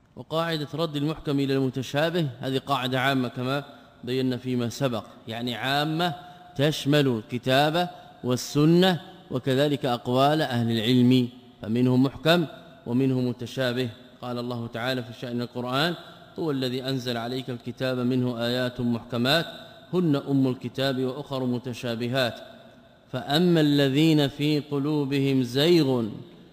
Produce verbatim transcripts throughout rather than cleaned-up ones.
وقاعدة رد المحكم إلى المتشابه هذه قاعدة عامة كما بينا فيما سبق، يعني عامة تشمل الكتاب والسنة وكذلك أقوال أهل العلم، فمنه محكم ومنه متشابه. قال الله تعالى في شأن القرآن: هو الذي أنزل عليك الكتاب منه آيات محكمات هن أم الكتاب وأخر متشابهات فأما الذين في قلوبهم زيغ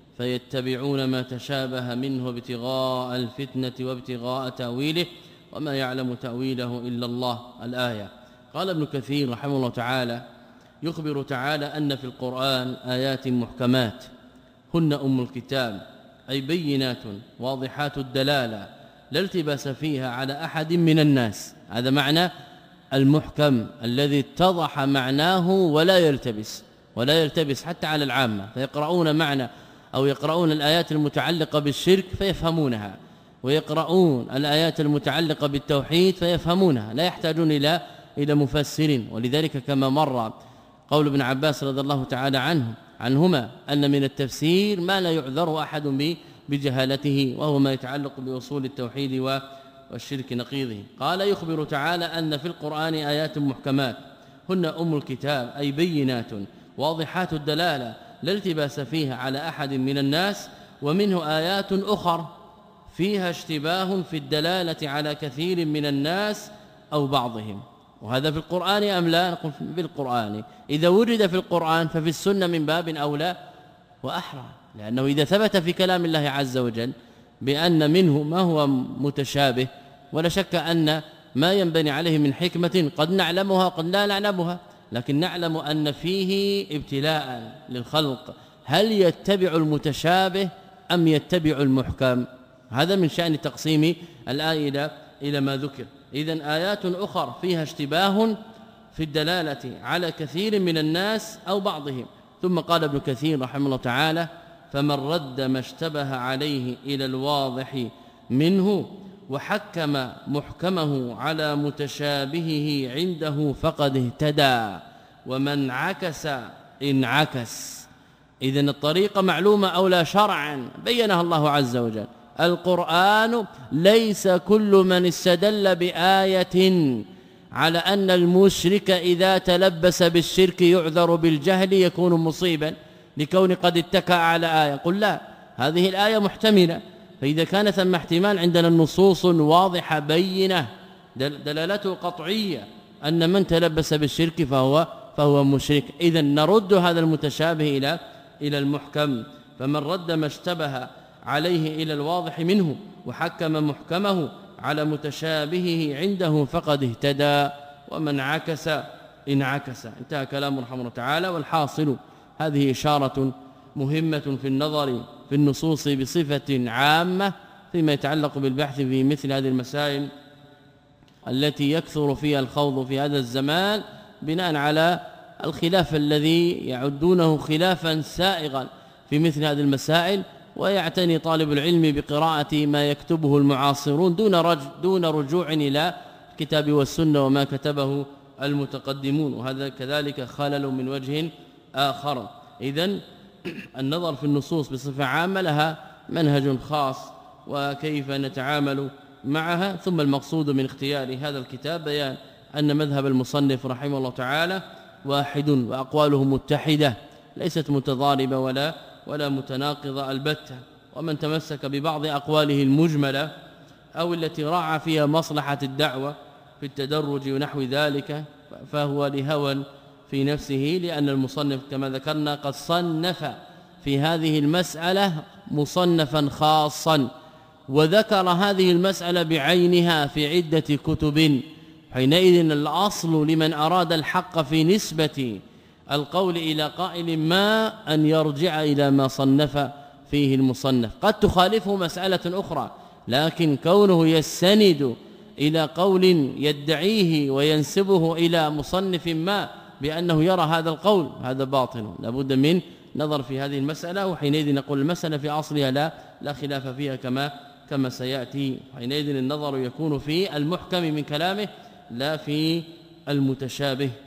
فيتبعون ما تشابه منه ابتغاء الفتنة وابتغاء تأويله وما يعلم تأويله إلا الله. الآية. قال ابن كثير رحمه الله تعالى: يخبر تعالى أن في القرآن آيات محكمات هن أم الكتاب، أي بينات واضحات الدلالة لا التباس فيها على أحد من الناس. هذا معنى المحكم الذي اتضح معناه ولا يلتبس ولا يلتبس حتى على العامة، فيقرؤون معنى أو يقرؤون الآيات المتعلقة بالشرك فيفهمونها، ويقرؤون الآيات المتعلقة بالتوحيد فيفهمونها، لا يحتاجون إلى إلى مفسر. ولذلك كما مر قول ابن عباس رضي الله تعالى عنه عنهما أن من التفسير ما لا يعذر أحد بجهالته، وهو ما يتعلق بأصول التوحيد والشرك نقيضه. قال: يخبر تعالى أن في القرآن آيات محكمات هن أم الكتاب، أي بينات واضحات الدلالة لا التباس فيها على أحد من الناس، ومنه آيات أخر فيها اشتباه في الدلالة على كثير من الناس أو بعضهم. وهذا في القرآن أم لا؟ نقول في القرآن. إذا ورد في القرآن ففي السنة من باب أولى وأحرى، لأنه إذا ثبت في كلام الله عز وجل بأن منه ما هو متشابه، ولا شك أن ما ينبني عليه من حكمة قد نعلمها قد لا نعلمها، لكن نعلم أن فيه ابتلاء للخلق، هل يتبع المتشابه أم يتبع المحكم؟ هذا من شأن تقسيم الآية إلى ما ذكر. إذن آيات أخرى فيها اشتباه في الدلالة على كثير من الناس أو بعضهم. ثم قال ابن كثير رحمه الله تعالى: فمن رد ما اشتبه عليه إلى الواضح منه وحكم محكمه على متشابهه عنده فقد اهتدى، ومن عكس انعكس. إذن الطريقة معلومة أو لا شرعا بينها الله عز وجل. القرآن ليس كل من استدل بآية على أن المشرك إذا تلبس بالشرك يعذر بالجهل يكون مصيبا لكون قد اتكأ على آية. قل لا، هذه الآية محتملة، فإذا كان ثم احتمال عندنا النصوص واضحة بينة دلالته قطعية أن من تلبس بالشرك فهو فهو مشرك. إذن نرد هذا المتشابه إلى إلى المحكم. فمن رد ما اشتبه عليه إلى الواضح منه وحكم محكمه على متشابهه عنده فقد اهتدى، ومن عكس انعكس. انتهى كلام رحمه الله تعالى. والحاصل هذه إشارة مهمة في النظر في النصوص بصفة عامة فيما يتعلق بالبحث في مثل هذه المسائل التي يكثر فيها الخوض في هذا الزمان بناء على الخلاف الذي يعدونه خلافا سائغا في مثل هذه المسائل، ويعتني طالب العلم بقراءة ما يكتبه المعاصرون دون رج دون رجوع إلى الكتاب والسنة وما كتبه المتقدمون، وهذا كذلك خلل من وجه آخر. إذن النظر في النصوص بصفة عامة لها منهج خاص وكيف نتعامل معها. ثم المقصود من اختيار هذا الكتاب بيان أن مذهب المصنف رحمه الله تعالى واحد وأقواله متحدة ليست متضاربة ولا ولا متناقضة البتة، ومن تمسك ببعض أقواله المجملة أو التي راعى فيها مصلحة الدعوة في التدرج ونحو ذلك فهو لهوى في نفسه، لأن المصنف كما ذكرنا قد صنف في هذه المسألة مصنفا خاصا، وذكر هذه المسألة بعينها في عدة كتب. حينئذ الأصل لمن أراد الحق في نسبة القول إلى قائل ما أن يرجع إلى ما صنف فيه المصنف. قد تخالفه مسألة أخرى، لكن كونه يستند إلى قول يدعيه وينسبه إلى مصنف ما بأنه يرى هذا القول هذا باطل، لابد من نظر في هذه المسألة. وحينئذ نقول المسألة في أصلها لا لا خلاف فيها كما كما سيأتي. حينئذ النظر يكون في المحكم من كلامه لا في المتشابه.